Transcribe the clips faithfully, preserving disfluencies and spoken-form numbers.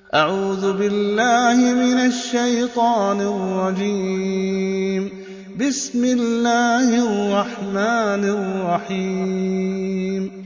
أعوذ بالله من الشيطان الرجيم. بسم الله الرحمن الرحيم.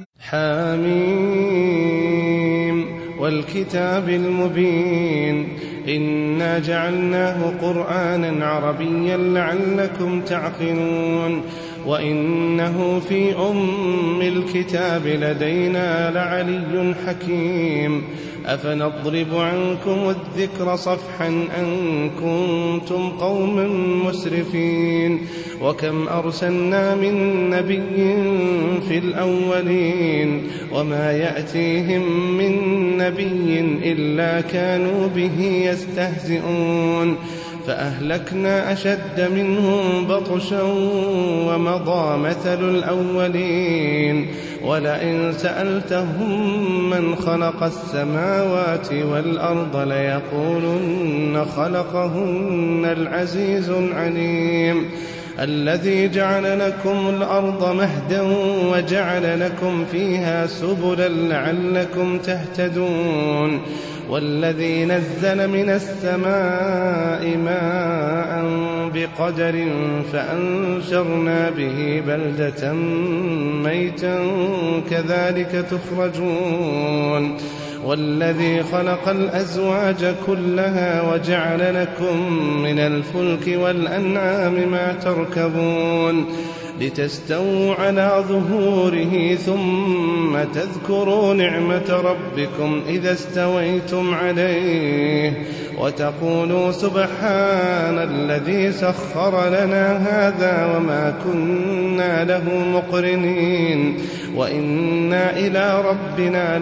حميم والكتاب المبين إنا جعلناه قرآنا عربيا لعلكم تعقلون وإنه في أم الكتاب لدينا لعلي حكيم أفنضرب عنكم الذكر صفحا أن كنتم قوما مسرفين وكم أرسلنا من نبي في الأولين وما يأتيهم من نبي إلا كانوا به يستهزئون فأهلكنا أشد منهم بطشا ومضى مثل الأولين ولئن سألتهم من خلق السماوات والأرض ليقولن خلقهن العزيز العليم الذي جعل لكم الأرض مهدا وجعل لكم فيها سبلا لعلكم تهتدون والذي نزل من السماء ماء بقدر فأنشرنا به بلدة ميتا كذلك تخرجون والذي خلق الأزواج كلها وجعل لكم من الفلك والأنعام ما تركبون لتستووا على ظهوره ثم تذكروا نعمة ربكم إذا استويتم عليه وتقولوا سبحان الذي سخر لنا هذا وما كنا له مقرنين وإنا إلى ربنا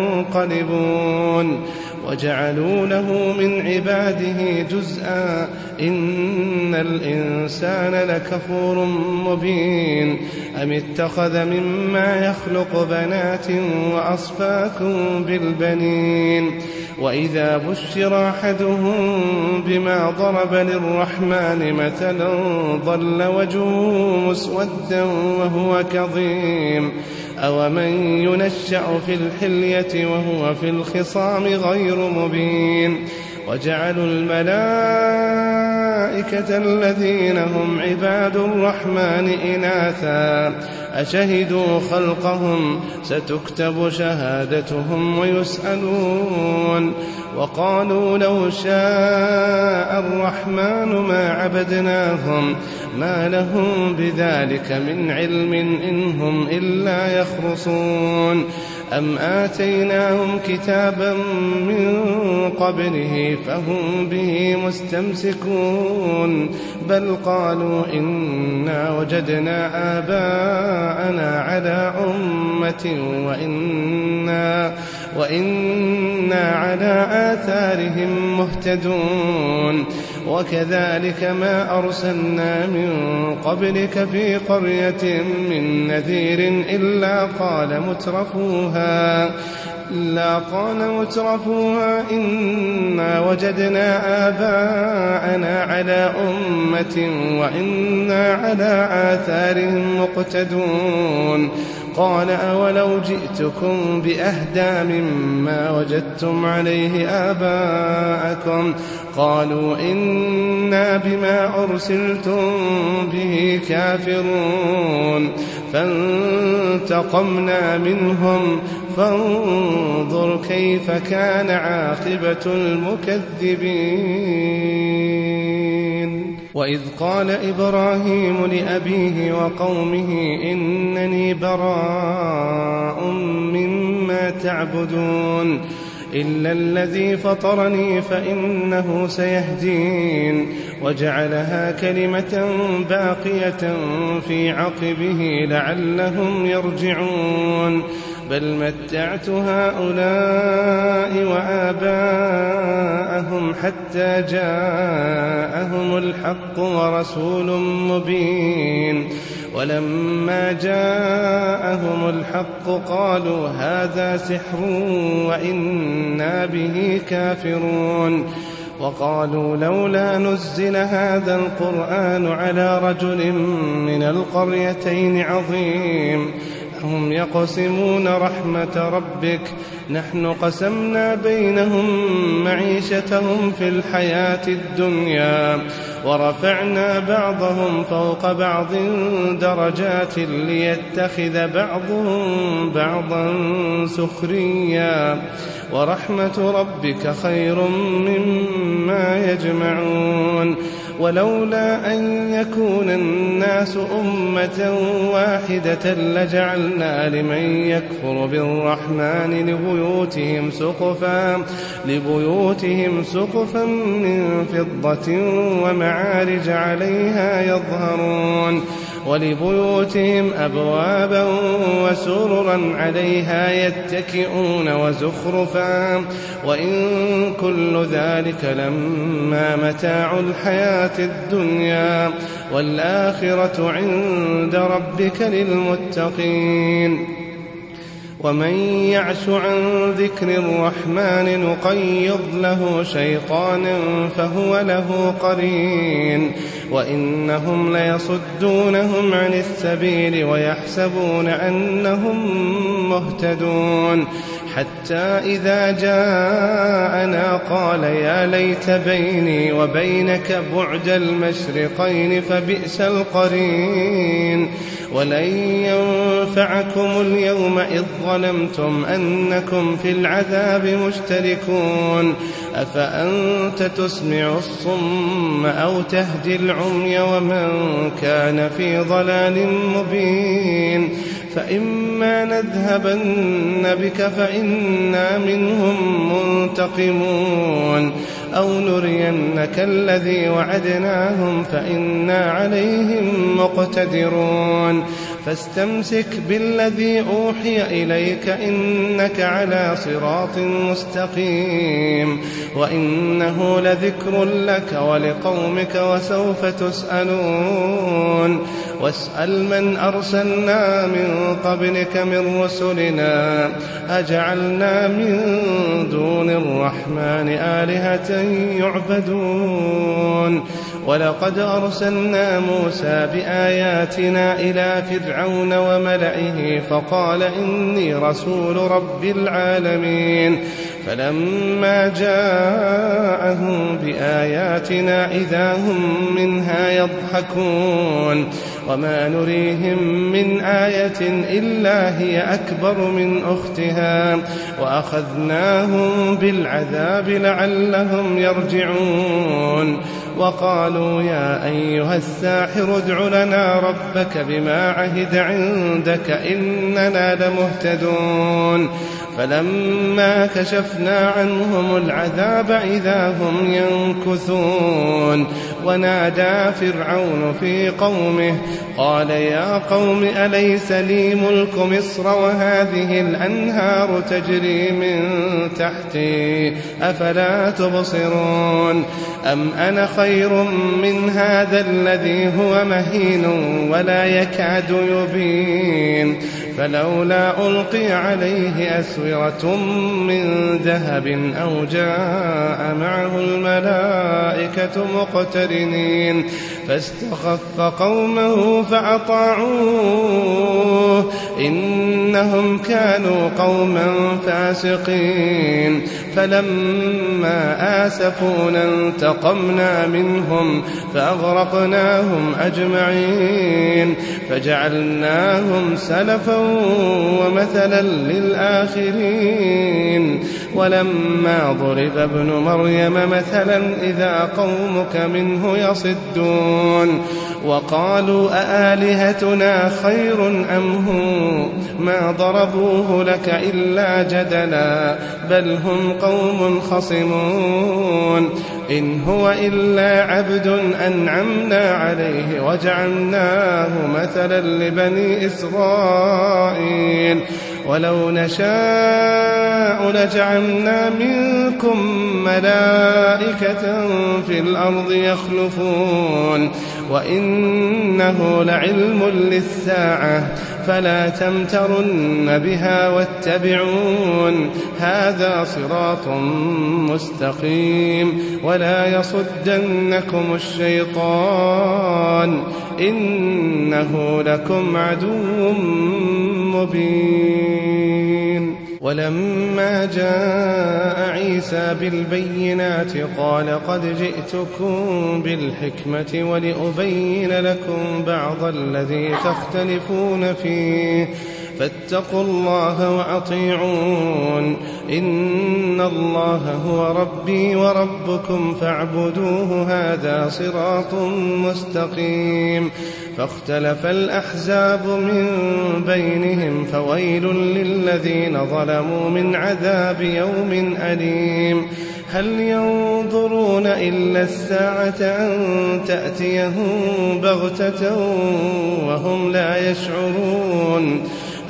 لمنقلبون وجعلوا له من عباده جزءا إن الإنسان لكفور مبين أم اتخذ مما يخلق بنات وأصفاكم بالبنين وإذا بشر أحدهم بما ضرب للرحمن مثلا ظل وجهه مسودا وهو كظيم أومن ينشأ في الحلية وهو في الخصام غير مبين وجعلوا الملائكة الذين هم عباد الرحمن إناثا أشهدوا خلقهم ستكتب شهادتهم ويسألون وقالوا لو شاء الرحمن ما عبدناهم ما لهم بذلك من علم إن هم إلا يخرصون أم آتيناهم كتابا من قبله فهم به مستمسكون بل قالوا إنا وجدنا آباءنا على أمة وإنا, وإنا على آثارهم مهتدون وكذلك ما أرسلنا من قبلك في قرية من نذير إلا قال مترفوها إلا قال مترفوها إنا وجدنا آباءنا على أمة وإنا على آثارهم مقتدون قال أولو جئتكم بأهدى مما وجدتم عليه آباءكم قالوا إنا بما أرسلتم به كافرون فانتقمنا منهم فانظر كيف كان عاقبة المكذبين وإذ قال إبراهيم لأبيه وقومه إنني براء مما تعبدون إلا الذي فطرني فإنه سيهدين وجعلها كلمة باقية في عقبه لعلهم يرجعون بل متعت هؤلاء وآباءهم حتى جاءهم الحق ورسول مبين ولما جاءهم الحق قالوا هذا سحر وإنا به كافرون وقالوا لولا نزل هذا القرآن على رجل من القريتين عظيم هم يقسمون رحمة ربك نحن قسمنا بينهم معيشتهم في الحياة الدنيا ورفعنا بعضهم فوق بعض درجات ليتخذ بعضهم بعضا سخريا ورحمة ربك خير مما يجمعون ولولا أن يكون الناس أمة واحدة لجعلنا لمن يكفر بالرحمن لبيوتهم سقفا لبيوتهم سقفا من فضة ومعارج عليها يظهرون ولبيوتهم أبوابا وسررا عليها يتكئون وزخرفا وإن كل ذلك لما متاع الحياة الدنيا والآخرة عند ربك للمتقين ومن يعش عن ذكر الرحمن نقيض له شيطانا فهو له قرين وإنهم ليصدونهم عن السبيل ويحسبون أنهم مهتدون حتى إذا جاءنا قال يا ليت بيني وبينك بعد المشرقين فبئس القرين ولن ينفعكم اليوم إذ ظلمتم أنكم في العذاب مشتركون أفأنت تسمع الصم أو تهدي العمي ومن كان في ضلال مبين فإما نذهبن بك فإنا منهم منتقمون أو نرينك الذي وعدناهم فإنا عليهم مقتدرون فاستمسك بالذي أوحي إليك إنك على صراط مستقيم وإنه لذكر لك ولقومك وسوف تسألون واسأل من أرسلنا من قبلك من رسلنا أجعلنا من دون الرحمن آلهة يعبدون ولقد أرسلنا موسى بآياتنا إلى فرعون وملئه فقال إني رسول رب العالمين فلما جاءهم بآياتنا إذا هم منها يضحكون وما نريهم من آية إلا هي أكبر من أختها وأخذناهم بالعذاب لعلهم يرجعون وقالوا يا أيها الساحر ادع لنا ربك بما عهد عندك إننا لمهتدون فلما كشفنا عنهم العذاب إذا هم ينكثون ونادى فرعون في قومه قال يا قوم أليس لي ملك مصر وهذه الأنهار تجري من تحتي أفلا تبصرون أم أنا خير من هذا الذي هو مهين ولا يكاد يبين فلولا ألقي عليه أسورة من ذهب أو جاء معه الملائكة مقترنين فاستخف قومه فأطاعوه إنهم كانوا قوما فاسقين فلما آسفونا انتقمنا منهم فأغرقناهم أجمعين فجعلناهم سلفا ومثلا للآخرين ولما ضرب ابن مريم مثلا إذا قومك منه يصدون وقالوا أآلهتنا خير أم هو ما ضربوه لك إلا جدلا بل هم قوم خصمون إن هو إلا عبد أنعمنا عليه وجعلناه مثلا لبني إسرائيل ولو نشاء لجعلنا منكم ملائكة في الأرض يخلفون وإنه لعلم للساعة فلا تمترن بها واتبعون هذا صراط مستقيم ولا يصدنكم الشيطان إنه لكم عدو مبين. ولما جاء عيسى بالبينات قال قد جئتكم بالحكمة ولأبين لكم بعض الذي تختلفون فيه فاتقوا الله وأطيعون إن الله هو ربي وربكم فاعبدوه هذا صراط مستقيم. فاختلف الأحزاب من بينهم فويل للذين ظلموا من عذاب يوم أليم. هل ينظرون إلا الساعة أن تأتيهم بغتة وهم لا يشعرون.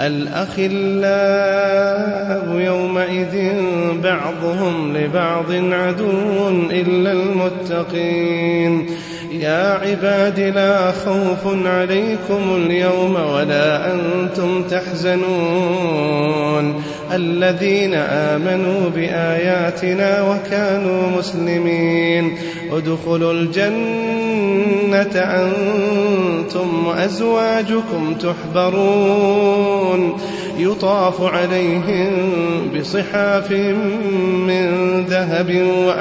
الأخلاء يومئذ بعضهم لبعض عدو إلا المتقين. يا عباد لا خوف عليكم اليوم ولا أنتم تحزنون الذين آمنوا بآياتنا وكانوا مسلمين ادخلوا الجنة أنتم وأزواجكم تحبرون يطاف عليهم بصحاف من ذهب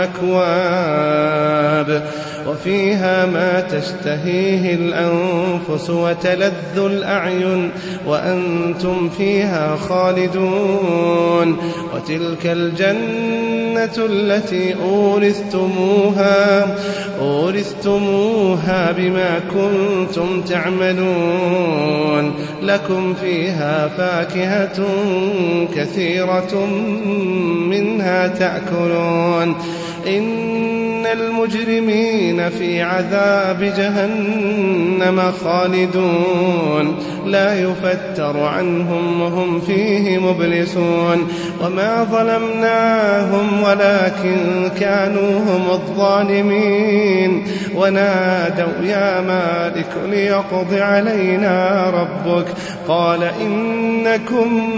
وأكواب وفيها ما تشتهيه الأنفس وتلذ الأعين وأنتم فيها خالدون. وتلك الجنة التي أورثتموها أورثتموها بما كنتم تعملون لكم فيها فاكهة كثيرة منها تأكلون. إن المجرمين في عذاب جهنم خالدون لا يفتر عنهم وهم فيه مبلسون. وما ظلمناهم ولكن كانوا هم الظالمين. ونادوا يا مالك ليقض علينا ربك قال إنكم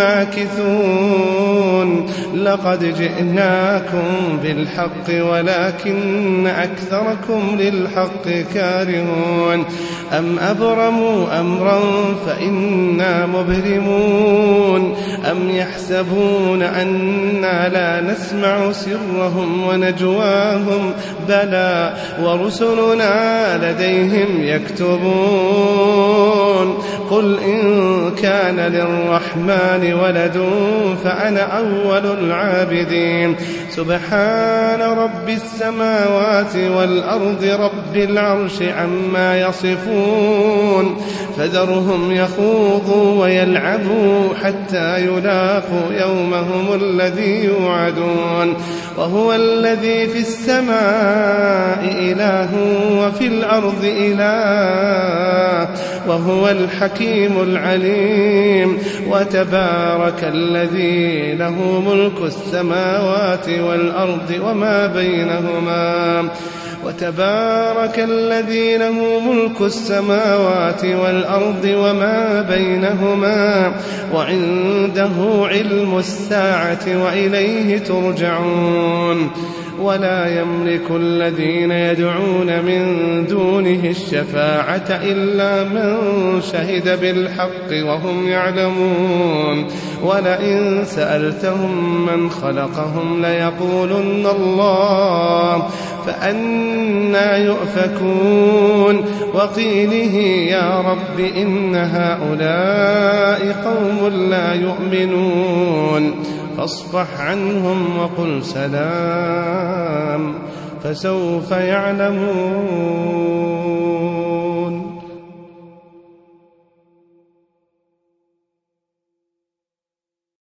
ماكثون. لقد جئناكم بالحق ولكن أكثركم للحق كارهون. أم أبرموا أمرا فإنا مبرمون أم يحسبون أنا لا نسمع سرهم ونجواهم بلى ورسلنا لديهم يكتبون. قل إن كان للرحمن ولد فأنا أول العابدين. سبحان رب السماوات والأرض رب العرش عما يصفون. فذرهم يخوضوا ويلعبوا حتى يلاقوا يومهم الذي يوعدون. وهو الذي في السماء إله وفي الأرض إله وهو الحكيم العليم. وتبارك الذي له ملك السماوات والأرض وما بينهما وتبارك الذي له ملك السماوات والأرض وما بينهما وعنده علم الساعة وإليه ترجعون. ولا يملك الذين يدعون من دونه الشفاعة إلا من شهد بالحق وهم يعلمون. ولئن سألتهم من خلقهم ليقولن الله فأنى يؤفكون. وقيله يا رب إن هؤلاء قوم لا يؤمنون فاصفح عنهم وقل سلام فسوف يعلمون.